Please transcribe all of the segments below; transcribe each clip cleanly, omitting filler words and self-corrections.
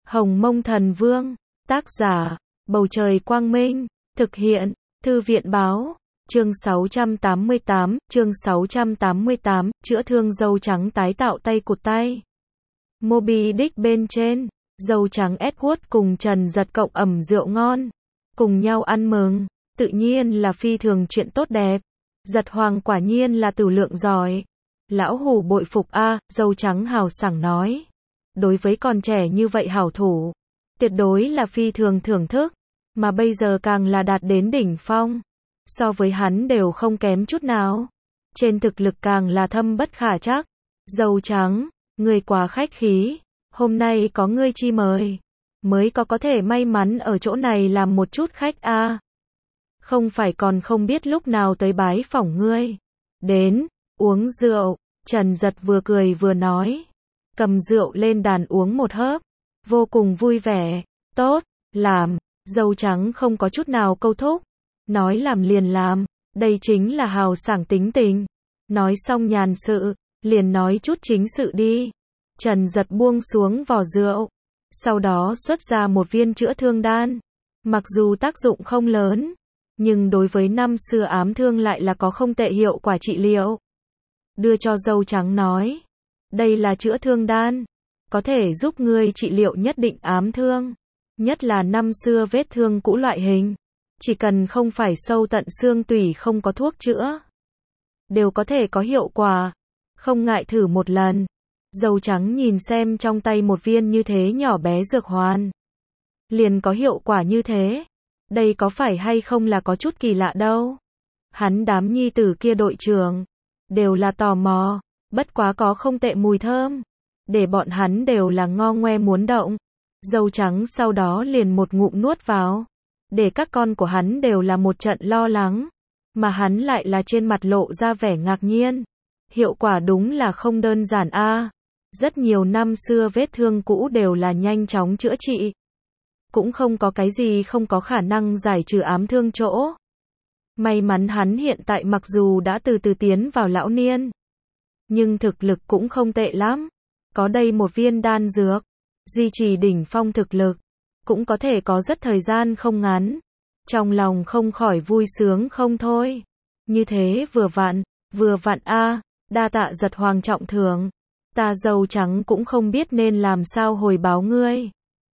Hồng Mông Thần Vương, tác giả, Bầu Trời Quang Minh, thực hiện, Thư viện Báo, chương 688, chữa thương dâu trắng tái tạo tay cụt tay. Moby Dick bên trên, dâu trắng Edward cùng Trần Giật cộng ẩm rượu ngon, cùng nhau ăn mừng, tự nhiên là phi thường chuyện tốt đẹp. Giật Hoàng quả nhiên là tửu lượng giỏi. Lão Hủ bội phục a, dâu trắng hào sảng nói. Đối với con trẻ như vậy hảo thủ, tuyệt đối là phi thường thưởng thức, mà bây giờ càng là đạt đến đỉnh phong. So với hắn đều không kém chút nào. Trên thực lực càng là thâm bất khả trắc. Dâu trắng, ngươi quá khách khí, hôm nay có ngươi chi mời, mới có thể may mắn ở chỗ này làm một chút khách a. Không phải còn không biết lúc nào tới bái phỏng ngươi. Đến, uống rượu, Trần Giật vừa cười vừa nói. Cầm rượu lên đàn uống một hớp, vô cùng vui vẻ. Tốt, làm, dâu trắng không có chút nào câu thúc. Nói làm liền làm, đây chính là hào sảng tính tình. Nói xong nhàn sự, liền nói chút chính sự đi. Trần Giật buông xuống vỏ rượu, sau đó xuất ra một viên chữa thương đan. Mặc dù tác dụng không lớn, nhưng đối với năm xưa ám thương lại là có không tệ hiệu quả trị liệu. Đưa cho dâu trắng nói, đây là chữa thương đan, có thể giúp ngươi trị liệu nhất định ám thương, nhất là năm xưa vết thương cũ loại hình. Chỉ cần không phải sâu tận xương tủy không có thuốc chữa, đều có thể có hiệu quả, không ngại thử một lần. Dâu trắng nhìn xem trong tay một viên như thế nhỏ bé dược hoàn, liền có hiệu quả như thế. Đây có phải hay không là có chút kỳ lạ đâu. Hắn đám nhi tử kia đội trưởng, đều là tò mò, bất quá có không tệ mùi thơm, để bọn hắn đều là ngo ngoe muốn động. Dâu trắng sau đó liền một ngụm nuốt vào, để các con của hắn đều là một trận lo lắng, mà hắn lại là trên mặt lộ ra vẻ ngạc nhiên. Hiệu quả đúng là không đơn giản a. Rất nhiều năm xưa vết thương cũ đều là nhanh chóng chữa trị, cũng không có cái gì không có khả năng giải trừ ám thương chỗ. May mắn hắn hiện tại mặc dù đã từ từ tiến vào lão niên, nhưng thực lực cũng không tệ lắm. Có đây một viên đan dược, duy trì đỉnh phong thực lực, cũng có thể có rất thời gian không ngắn. Trong lòng không khỏi vui sướng không thôi. Như thế vừa vặn a, đa tạ Giật Hoàng trọng thưởng. Ta dâu trắng cũng không biết nên làm sao hồi báo ngươi.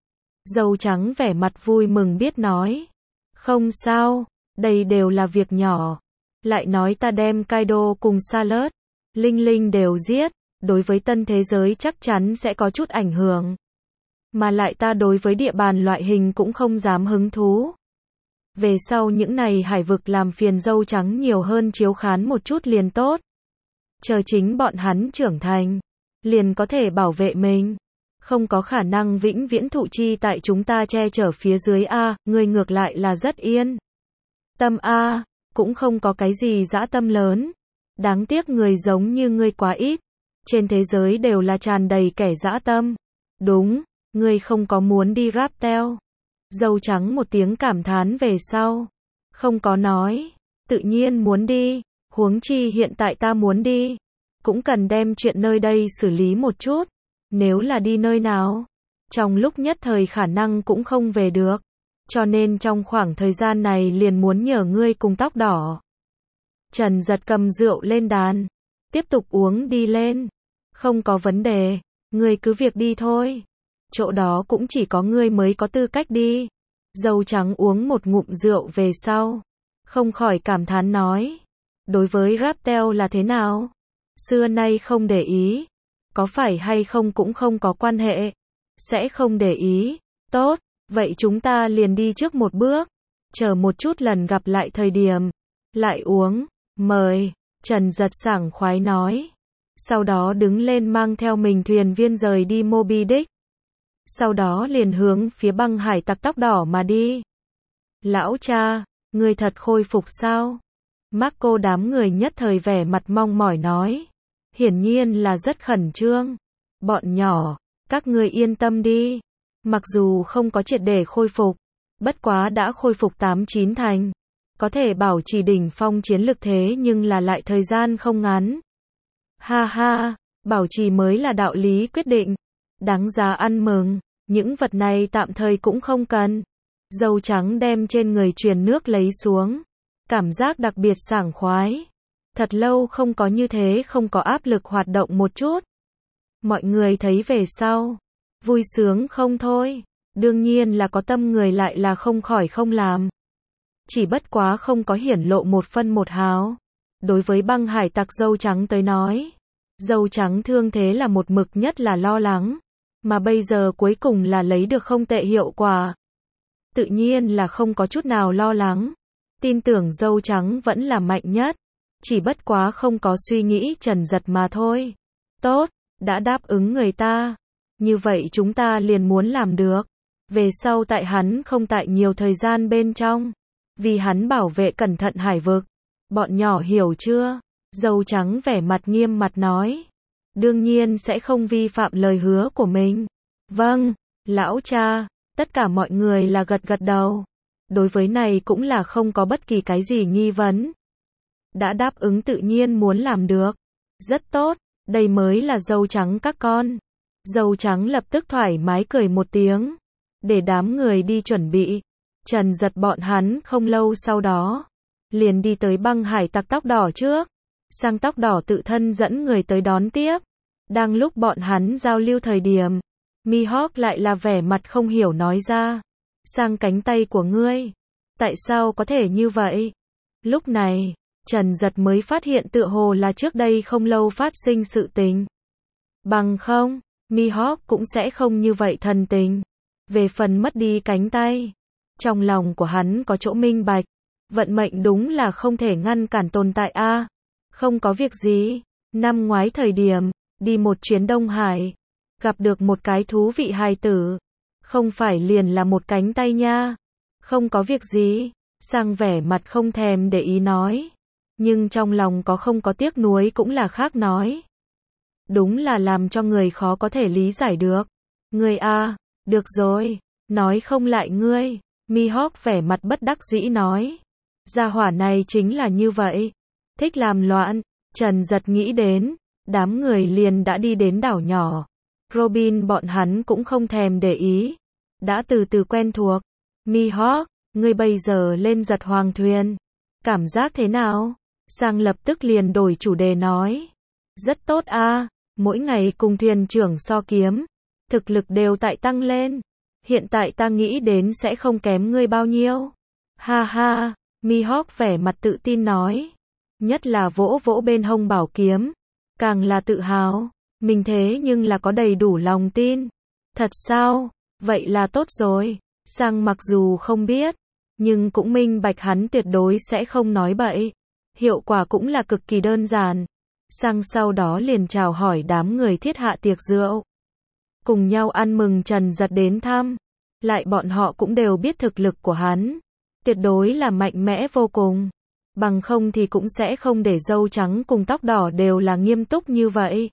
Dâu trắng vẻ mặt vui mừng biết nói. Không sao, đây đều là việc nhỏ. Lại nói ta đem Kaido cùng Salad, Linh Linh đều giết, đối với tân thế giới chắc chắn sẽ có chút ảnh hưởng. Mà lại ta đối với địa bàn loại hình cũng không dám hứng thú. Về sau những này hải vực làm phiền dâu trắng nhiều hơn chiếu khán một chút liền tốt. Chờ chính bọn hắn trưởng thành, liền có thể bảo vệ mình. Không có khả năng vĩnh viễn thụ chi tại chúng ta che chở phía dưới a, ngươi ngược lại là rất yên tâm a, cũng không có cái gì dã tâm lớn. Đáng tiếc người giống như ngươi quá ít. Trên thế giới đều là tràn đầy kẻ dã tâm. Đúng, ngươi không có muốn đi Raptel. Dâu trắng một tiếng cảm thán về sau, không có nói, tự nhiên muốn đi, huống chi hiện tại ta muốn đi, cũng cần đem chuyện nơi đây xử lý một chút. Nếu là đi nơi nào, trong lúc nhất thời khả năng cũng không về được, cho nên trong khoảng thời gian này liền muốn nhờ ngươi cùng Tóc Đỏ. Trần Giật cầm rượu lên đàn, tiếp tục uống đi lên. Không có vấn đề, ngươi cứ việc đi thôi. Chỗ đó cũng chỉ có ngươi mới có tư cách đi. Dâu trắng uống một ngụm rượu về sau, không khỏi cảm thán nói. Đối với Raptel là thế nào? Xưa nay không để ý. Có phải hay không cũng không có quan hệ. Sẽ không để ý. Tốt, vậy chúng ta liền đi trước một bước. Chờ một chút lần gặp lại thời điểm, lại uống. Mời, Trần Giật sảng khoái nói. Sau đó đứng lên mang theo mình thuyền viên rời đi Moby Dick. Sau đó liền hướng phía băng hải tặc Tóc Đỏ mà đi. Lão cha, ngươi thật khôi phục sao? Marco đám người nhất thời vẻ mặt mong mỏi nói. Hiển nhiên là rất khẩn trương. Bọn nhỏ, các ngươi yên tâm đi. Mặc dù không có triệt để khôi phục, bất quá đã khôi phục 8-9 thành. Có thể bảo trì đỉnh phong chiến lực thế nhưng là lại thời gian không ngắn. Ha ha, bảo trì mới là đạo lý quyết định. Đáng giá ăn mừng. Những vật này tạm thời cũng không cần. Dâu trắng đem trên người truyền nước lấy xuống. Cảm giác đặc biệt sảng khoái. Thật lâu không có như thế, không có áp lực hoạt động một chút. Mọi người thấy về sau, vui sướng không thôi. Đương nhiên là có tâm người lại là không khỏi không làm. Chỉ bất quá không có hiển lộ một phân một hào. Đối với băng hải tặc dâu trắng tới nói, dâu trắng thương thế là một mực nhất là lo lắng. Mà bây giờ cuối cùng là lấy được không tệ hiệu quả. Tự nhiên là không có chút nào lo lắng. Tin tưởng dâu trắng vẫn là mạnh nhất. Chỉ bất quá không có suy nghĩ Trần Giật mà thôi. Tốt, đã đáp ứng người ta. Như vậy chúng ta liền muốn làm được. Về sau tại hắn không tại nhiều thời gian bên trong. Vì hắn bảo vệ cẩn thận hải vực. Bọn nhỏ hiểu chưa? Dâu trắng vẻ mặt nghiêm mặt nói. Đương nhiên sẽ không vi phạm lời hứa của mình. Vâng, lão cha. Tất cả mọi người là gật gật đầu. Đối với này cũng là không có bất kỳ cái gì nghi vấn. Đã đáp ứng tự nhiên muốn làm được. Rất tốt, đây mới là dâu trắng các con. Dâu trắng lập tức thoải mái cười một tiếng. Để đám người đi chuẩn bị. Trần Giật bọn hắn không lâu sau đó. Liền đi tới băng hải tặc tóc đỏ trước. Sang tóc đỏ tự thân dẫn người tới đón tiếp. Đang lúc bọn hắn giao lưu thời điểm. Mihawk lại là vẻ mặt không hiểu nói ra. Sang cánh tay của ngươi. Tại sao có thể như vậy? Lúc này, Trần Giật mới phát hiện tựa hồ là trước đây không lâu phát sinh sự tình. Bằng không, Mihawk cũng sẽ không như vậy thần tình. Về phần mất đi cánh tay, trong lòng của hắn có chỗ minh bạch. Vận mệnh đúng là không thể ngăn cản tồn tại a. Không có việc gì. Năm ngoái thời điểm, đi một chuyến Đông Hải. Gặp được một cái thú vị hài tử. Không phải liền là một cánh tay nha. Không có việc gì. Sang vẻ mặt không thèm để ý nói. Nhưng trong lòng có không có tiếc nuối cũng là khác nói. Đúng là làm cho người khó có thể lý giải được. Ngươi a, được rồi. Nói không lại ngươi. Mihawk vẻ mặt bất đắc dĩ nói. Gia hỏa này chính là như vậy. Thích làm loạn. Trần Giật nghĩ đến. Đám người liền đã đi đến đảo nhỏ. Robin bọn hắn cũng không thèm để ý. Đã từ từ quen thuộc. Mihawk, ngươi bây giờ lên giật hoàng thuyền. Cảm giác thế nào? Sang lập tức liền đổi chủ đề nói. Rất tốt a, mỗi ngày cùng thuyền trưởng so kiếm. Thực lực đều tại tăng lên. Hiện tại ta nghĩ đến sẽ không kém ngươi bao nhiêu. Ha ha, Mihawk vẻ mặt tự tin nói. Nhất là vỗ vỗ bên hông bảo kiếm. Càng là tự hào. Mình thế nhưng là có đầy đủ lòng tin. Thật sao? Vậy là tốt rồi. Sang mặc dù không biết, nhưng cũng minh bạch hắn tuyệt đối sẽ không nói bậy. Hiệu quả cũng là cực kỳ đơn giản. Sang sau đó liền chào hỏi đám người thiết hạ tiệc rượu. Cùng nhau ăn mừng Trần Giật đến thăm. Lại bọn họ cũng đều biết thực lực của hắn. Tuyệt đối là mạnh mẽ vô cùng. Bằng không thì cũng sẽ không để dâu trắng cùng tóc đỏ đều là nghiêm túc như vậy.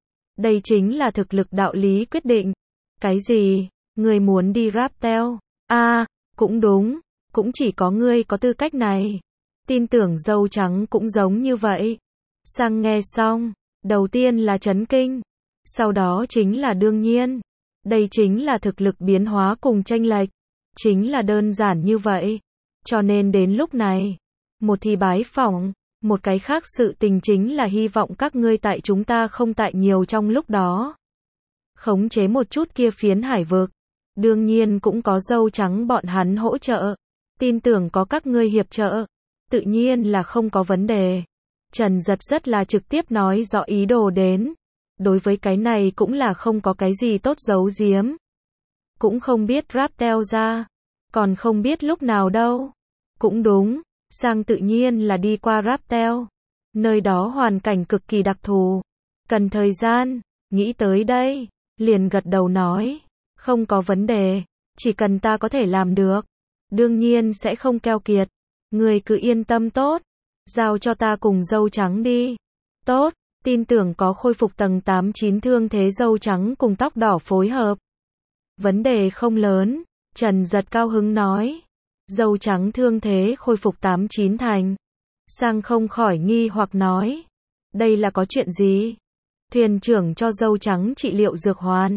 Đây chính là thực lực đạo lý quyết định. Cái gì? Ngươi muốn đi Raptel? À, cũng đúng. Cũng chỉ có ngươi có tư cách này. Tin tưởng dâu trắng cũng giống như vậy. Sang nghe xong. Đầu tiên là chấn kinh. Sau đó chính là đương nhiên. Đây chính là thực lực biến hóa cùng chênh lệch. Chính là đơn giản như vậy. Cho nên đến lúc này. Một thì bái phỏng. Một cái khác sự tình chính là hy vọng các ngươi tại chúng ta không tại nhiều trong lúc đó. Khống chế một chút kia phiến hải vực. Đương nhiên cũng có dâu trắng bọn hắn hỗ trợ. Tin tưởng có các ngươi hiệp trợ. Tự nhiên là không có vấn đề. Trần Giật rất là trực tiếp nói rõ ý đồ đến. Đối với cái này cũng là không có cái gì tốt giấu giếm. Cũng không biết Raptel ra. Còn không biết lúc nào đâu. Cũng đúng. Sang tự nhiên là đi qua Raptel. Nơi đó hoàn cảnh cực kỳ đặc thù. Cần thời gian. Nghĩ tới đây. Liền gật đầu nói. Không có vấn đề. Chỉ cần ta có thể làm được. Đương nhiên sẽ không keo kiệt. Người cứ yên tâm tốt. Giao cho ta cùng dâu trắng đi. Tốt. Tin tưởng có khôi phục tầng 8-9 thương thế dâu trắng cùng tóc đỏ phối hợp. Vấn đề không lớn. Trần Giật cao hứng nói. Dâu trắng thương thế khôi phục 8-9 thành. Sang không khỏi nghi hoặc nói. Đây là có chuyện gì? Thuyền trưởng cho dâu trắng trị liệu dược hoàn.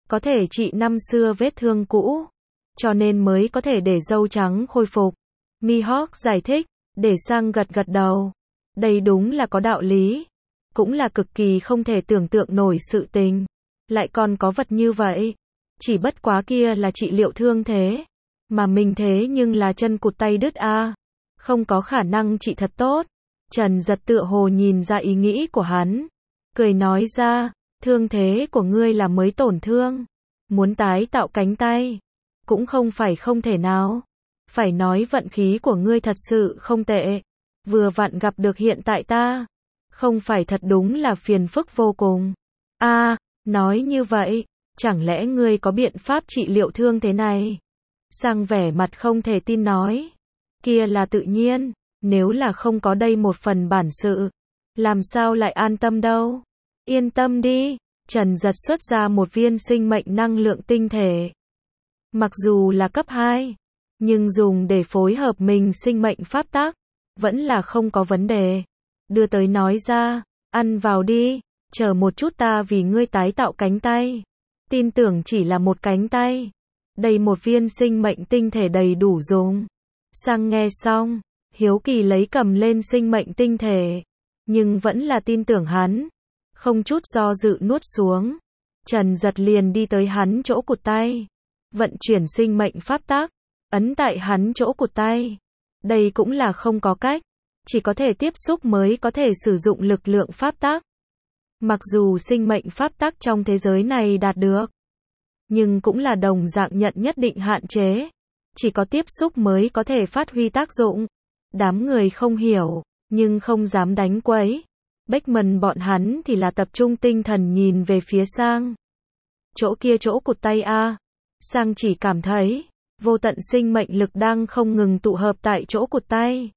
có thể trị năm xưa vết thương cũ, cho nên mới có thể để râu trắng khôi phục. Mihawk giải thích, để Sang gật gật đầu. Đây đúng là có đạo lý, cũng là cực kỳ không thể tưởng tượng nổi sự tình. Lại còn có vật như vậy, chỉ bất quá kia là trị liệu thương thế, mà mình thế nhưng là chân cụt tay đứt a, không có khả năng trị thật tốt. Trần Giật tựa hồ nhìn ra ý nghĩ của hắn, cười nói ra, thương thế của ngươi là mới tổn thương, muốn tái tạo cánh tay, cũng không phải không thể nào. Phải nói vận khí của ngươi thật sự không tệ, vừa vặn gặp được hiện tại ta, không phải thật đúng là phiền phức vô cùng. A, nói như vậy, chẳng lẽ ngươi có biện pháp trị liệu thương thế này? Sang vẻ mặt không thể tin nói, kia là tự nhiên, nếu là không có đây một phần bản sự, làm sao lại an tâm đâu? Yên tâm đi, Trần Giật xuất ra một viên sinh mệnh năng lượng tinh thể. Mặc dù là cấp 2, nhưng dùng để phối hợp mình sinh mệnh pháp tắc, vẫn là không có vấn đề. Đưa tới nói ra, ăn vào đi, chờ một chút ta vì ngươi tái tạo cánh tay. Tin tưởng chỉ là một cánh tay, đây một viên sinh mệnh tinh thể đầy đủ dùng. Sang nghe xong, hiếu kỳ lấy cầm lên sinh mệnh tinh thể, nhưng vẫn là tin tưởng hắn, không chút do dự nuốt xuống. Trần Giật liền đi tới hắn chỗ cụt tay, vận chuyển sinh mệnh pháp tắc, ấn tại hắn chỗ cụt tay. Đây cũng là không có cách, chỉ có thể tiếp xúc mới có thể sử dụng lực lượng pháp tắc. Mặc dù sinh mệnh pháp tắc trong thế giới này đạt được, nhưng cũng là đồng dạng nhận nhất định hạn chế, chỉ có tiếp xúc mới có thể phát huy tác dụng. Đám người không hiểu, nhưng không dám đánh quấy. Beckman bọn hắn thì là tập trung tinh thần nhìn về phía Sang. Chỗ kia chỗ cụt tay a. Sang chỉ cảm thấy vô tận sinh mệnh lực đang không ngừng tụ hợp tại chỗ cụt tay,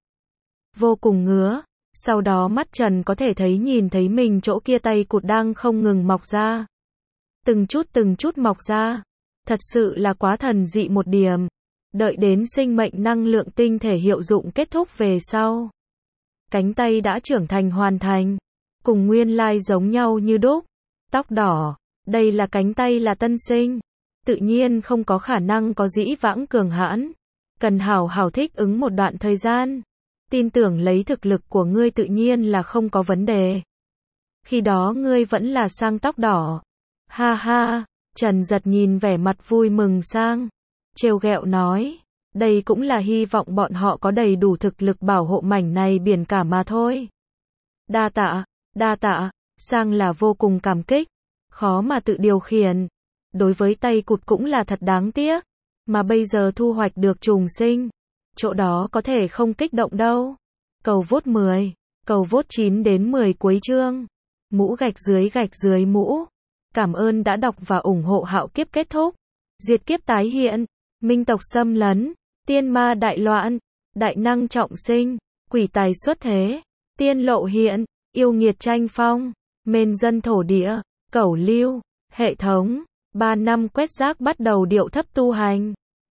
vô cùng ngứa. Sau đó mắt Trần có thể thấy nhìn thấy mình chỗ kia tay cụt đang không ngừng mọc ra, từng chút mọc ra, thật sự là quá thần dị một điểm. Đợi đến sinh mệnh năng lượng tinh thể hiệu dụng kết thúc về sau, cánh tay đã trưởng thành hoàn thành, cùng nguyên lai giống nhau như đúc. Tóc đỏ, đây là cánh tay là tân sinh, tự nhiên không có khả năng có dĩ vãng cường hãn, cần hảo hảo thích ứng một đoạn thời gian. Tin tưởng lấy thực lực của ngươi tự nhiên là không có vấn đề. Khi đó ngươi vẫn là Sang tóc đỏ. Ha ha, Trần Giật nhìn vẻ mặt vui mừng Sang, trêu ghẹo nói, đây cũng là hy vọng bọn họ có đầy đủ thực lực bảo hộ mảnh này biển cả mà thôi. Đa tạ, Sang là vô cùng cảm kích, khó mà tự điều khiển. Đối với tay cụt cũng là thật đáng tiếc, mà bây giờ thu hoạch được trùng sinh, chỗ đó có thể không kích động đâu. Cầu vote 10, cầu vote 9 đến 10 cuối chương. Mũ gạch dưới mũ. Cảm ơn đã đọc và ủng hộ Hạo Kiếp kết thúc. Diệt kiếp tái hiện, minh tộc xâm lấn, tiên ma đại loạn, đại năng trọng sinh, quỷ tài xuất thế, tiên lộ hiện, yêu nghiệt tranh phong, mên dân thổ địa, cẩu lưu, hệ thống, 3 năm quét rác bắt đầu điệu thấp tu hành.